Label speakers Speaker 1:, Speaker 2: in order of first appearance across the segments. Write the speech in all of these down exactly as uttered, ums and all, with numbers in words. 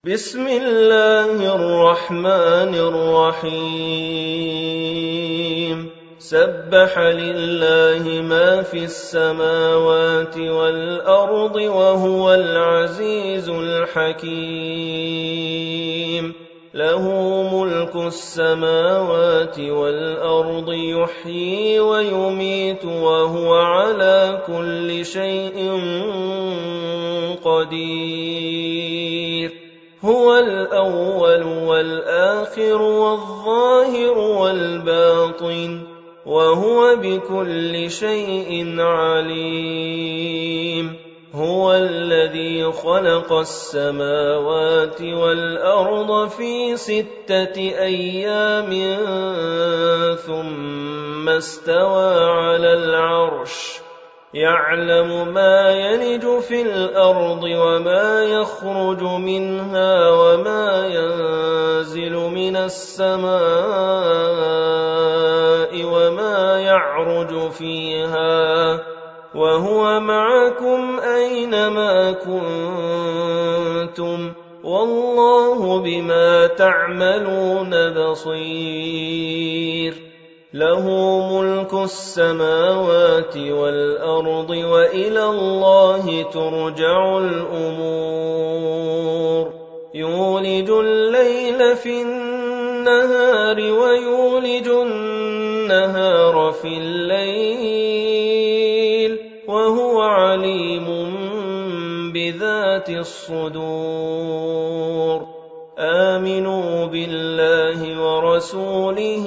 Speaker 1: بسم الله الرحمن الرحيم سبح لله ما في السماوات والأرض وهو العزيز الحكيم له ملك السماوات والأرض يحيي ويميت وهو على كل شيء قدير هو الأول والآخر والظاهر والباطن وهو بكل شيء عليم هو الذي خلق السماوات والأرض في ستة أيام ثم استوى على العرش يعلم ما يلج في الأرض وما يخرج منها وما ينزل من السماء وما يعرج فيها وهو معكم أينما كنتم والله بما تعملون بصير له ملك السماوات والأرض وإلى الله ترجع الأمور يولج الليل في النهار ويولج النهار في الليل وهو عليم بذات الصدور آمنوا بالله ورسوله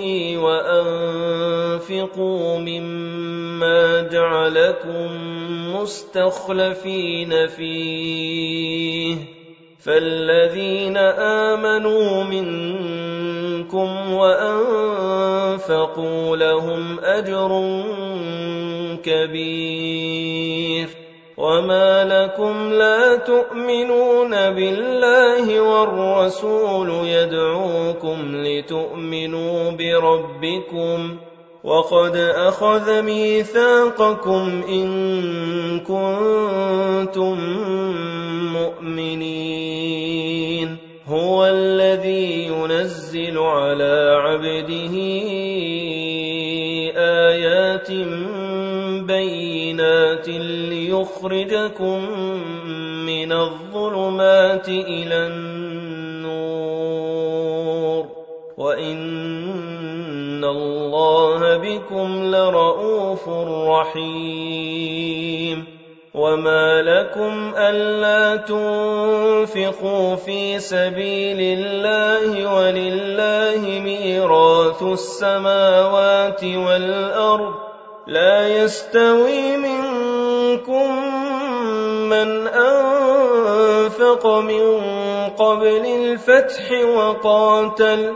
Speaker 1: وأنفقوا مما جعلكم مستخلفين فيه فالذين آمنوا منكم وأنفقوا لهم أجر كبير وما لكم لا تؤمنون بالله والرسول يدعوكم لتؤمنوا بربكم وقد أخذ ميثاقكم إن كنتم مؤمنين هو الذي ينزل على عبده آيات بينات ليخرجكم من الظلمات إلى النور وإن الله بكم لرءوف رحيم وما لكم ألا تنفقوا في سبيل الله ولله ميراث السماوات والأرض لا يستوي منكم من أنفق من قبل الفتح وقاتل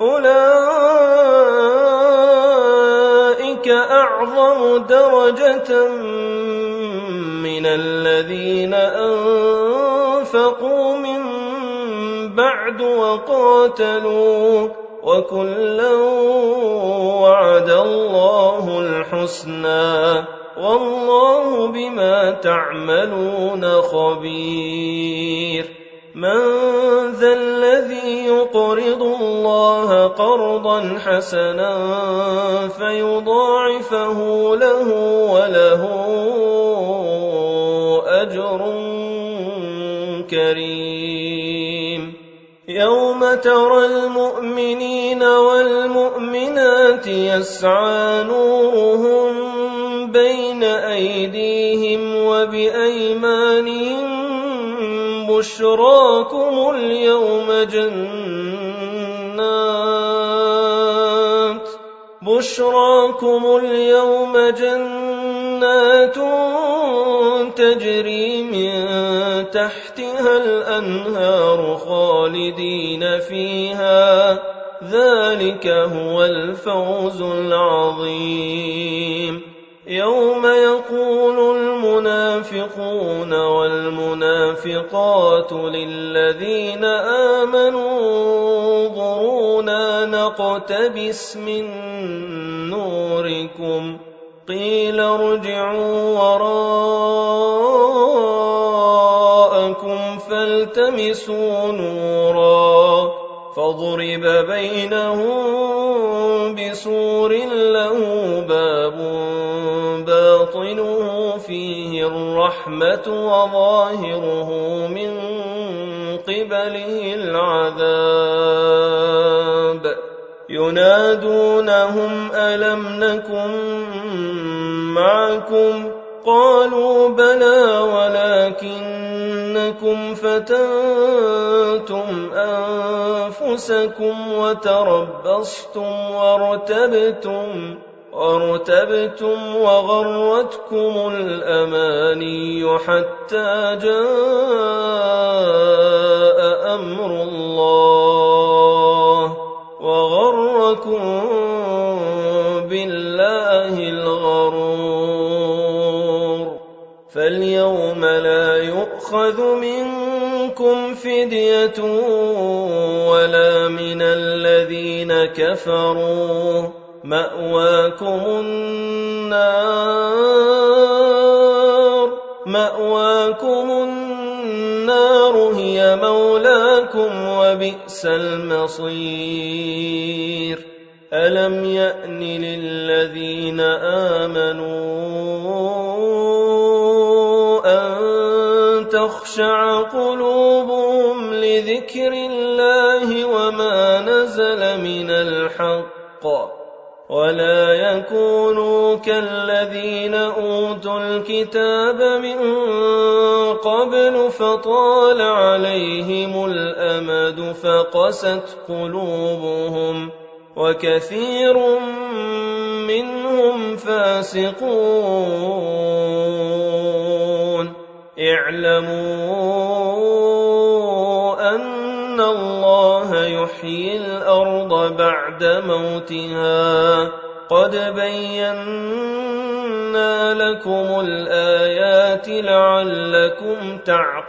Speaker 1: أولئك أعظم درجة من الذين أنفقوا من بعد وقاتلوا وكلا وعد الله الحسنى والله بما تعملون خبير من ذا الذي يقرض الله قرضا حسنا فيضاعفه له وله أجر كريم يوم ترى المؤمنين والمؤمنات يسعى نورهم بين أيديهم وبأيمانهم بشراكم اليوم جنات بشراكم اليوم جنات تجري من تحتها الأنهار خالدين فيها ذلك هو الفوز العظيم يوم يقول المنافقون والمنافقات للذين آمنوا انظرونا نقتبس من نوركم قيل ارجعوا وراءكم وَالْتَمِسُوا نُورًا فَضُرِبَ بَيْنَهُم بِسُورٍ لَّهُ بَابٌ بَاطِنُهُ فِيهِ الرَّحْمَةُ وَظَاهِرُهُ مِن قِبَلِهِ الْعَذَابُ يُنَادُونَهُمْ أَلَمْ نَكُن مَّعَكُمْ قَالُوا بَلَىٰ وَلَٰكِنَّكُمْ فَتَنتُمْ أَنفُسَكُمْ وَتَرَبَّصْتُمْ وَارْتَبْتُمْ وارتبتم وغرتكم الأماني حتى جاء أمر الله وغركم بالله الغرور فاليوم لا يؤخذ منكم فدية ولا من الذين كفروا مأواكم النار مأواكم النار هي مولاكم وبئس المصير ألم يأن للذين آمنوا أن تخشع قلوبهم لذكر الله وما نزل من الحق ولا يكونوا كالذين أوتوا الكتاب من قبل فطال عليهم الأمد فقست قلوبهم وكثير منهم فاسقون اعلموا أن الله يحيي الأرض بعد موتها قد بينا لكم الآيات لعلكم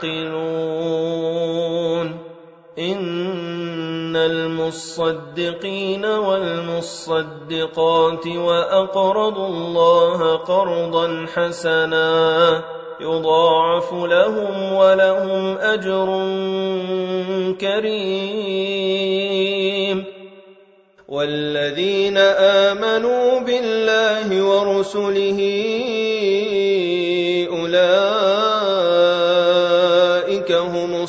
Speaker 1: تعقلون إن المصدقين والمصدقات وأقرضوا الله قرضا حسنا يضاعف لهم ولهم أجر كريم والذين آمنوا بالله ورسله أولئك هم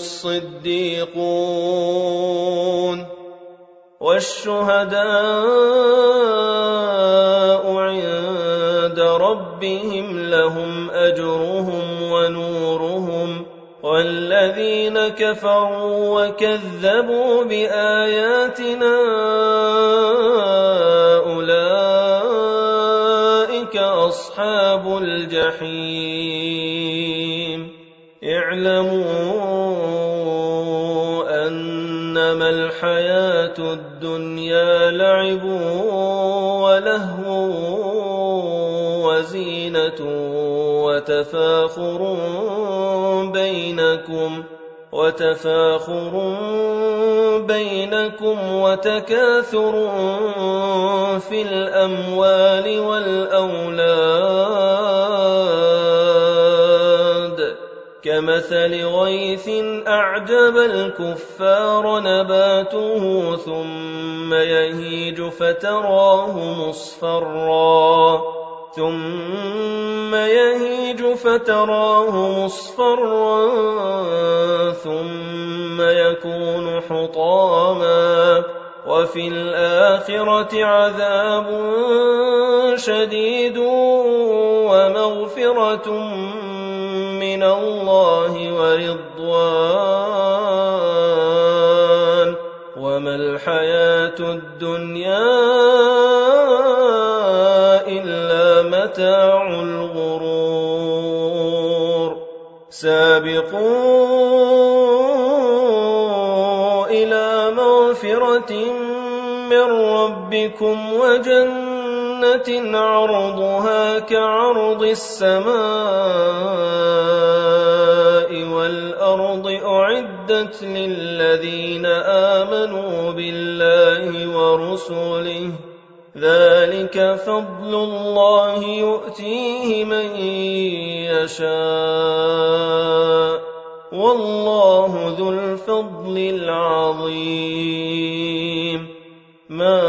Speaker 1: الصديقون والشهداء عند ربهم لهم أجرهم ونورهم والذين كفروا وكذبوا بآياتنا أولئك أصحاب الجحيم اعلموا أنما الحياة الدنيا لعب ولهو وزينة وتفاخر بينكم وتفاخر بينكم وتكاثر في الأموال والأولاد كمثل غيث أعجب الكفار نباته ثم يهيج فتراه مصفرا ثم يهيج فتراه مصفرا ثم يكون حطاما وفي الآخرة عذاب شديد ومغفرة من الله ورضوان وما الحياة الدنيا إلا متاع الغرور سابقوا إلى مغفرة من ربكم وجنة عرضها كعرض السماء والأرض أعدت للذين آمنوا بالله ورسله ذلك فضل الله يؤتيه من يشاء والله ذو الفضل العظيم. ما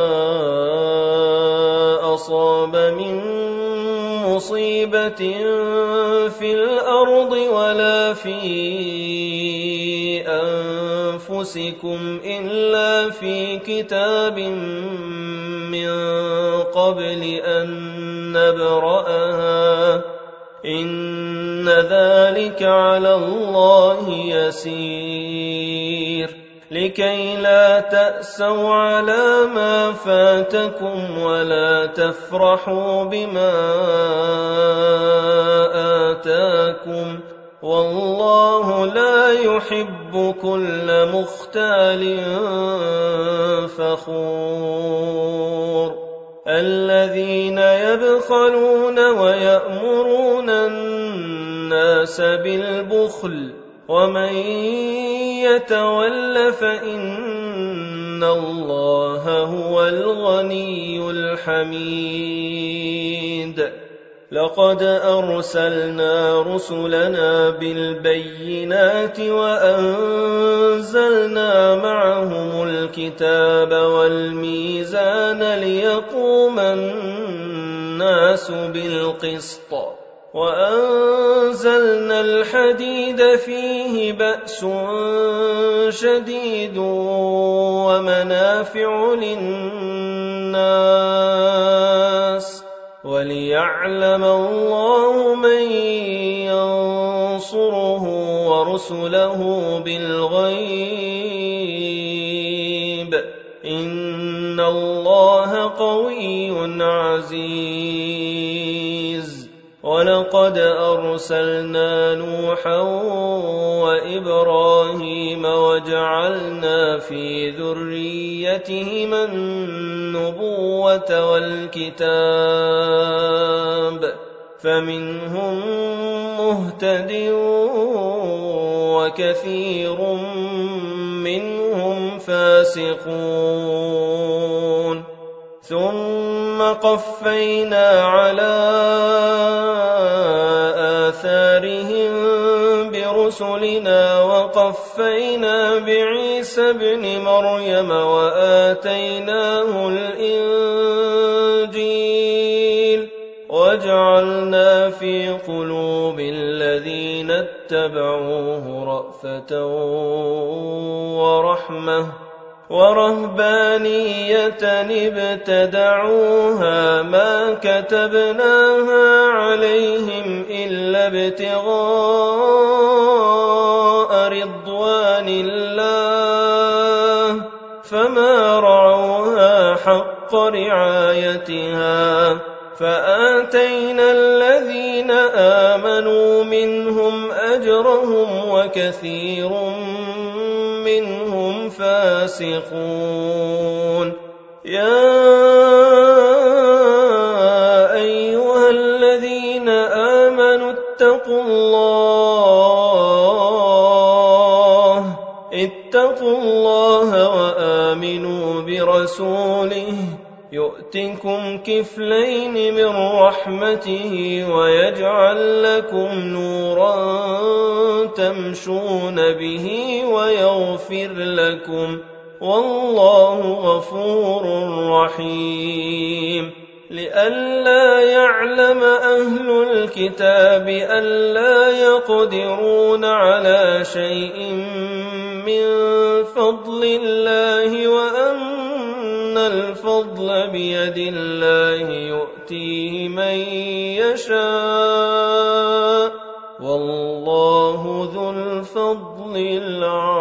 Speaker 1: أصاب من مصيبة في الأرض ولا في أنفسكم إلا في كتاب من قبل أن نبرأها إن ذلك على الله يسير. لكي لا تأسوا على ما فاتكم ولا تفرحوا بما آتاكم والله لا يحب كل مختال فخور. الذين يبخلون ويأمرون الناس بالبخل ومن يتول فإن الله هو الغني الحميد. لقد أرسلنا رسلنا بالبينات وأنزلنا معهم الكتاب والميزان ليقوم الناس بالقسط وأنزلنا الحديد فيه بأس شديد ومنافع للناس وليعلم الله من ينصره ورسله بالغيب إن الله قوي عزيز. ولقد أرسلنا نوحا وإبراهيم وجعلنا في ذريتهما النبوة والكتاب فمنهم مهتد وكثير منهم فاسقون. ثم قفينا على آثارهم برسلنا وقفينا بعيسى ابن مريم وآتيناه الإنجيل وجعلنا في قلوب الذين اتبعوه رأفة ورحمة ورهبانية ابتدعوها ما كتبناها عليهم إلا ابتغاء رضوان الله فما رعوها حق رعايتها فآتينا الذين آمنوا منهم أجرهم وكثير منهم فاسقون. يا أيها الذين آمنوا اتقوا الله اتقوا الله وآمنوا برسوله يؤتكم كفلين من رحمته ويجعل لكم نورا تمشون به ويغفر لكم والله غفور رحيم. لئلا يعلم أهل الكتاب ألا يقدرون على شيء من فضل الله وأن الفضل بيد الله يؤتيه من يشاء والله ذو الفضل العظيم.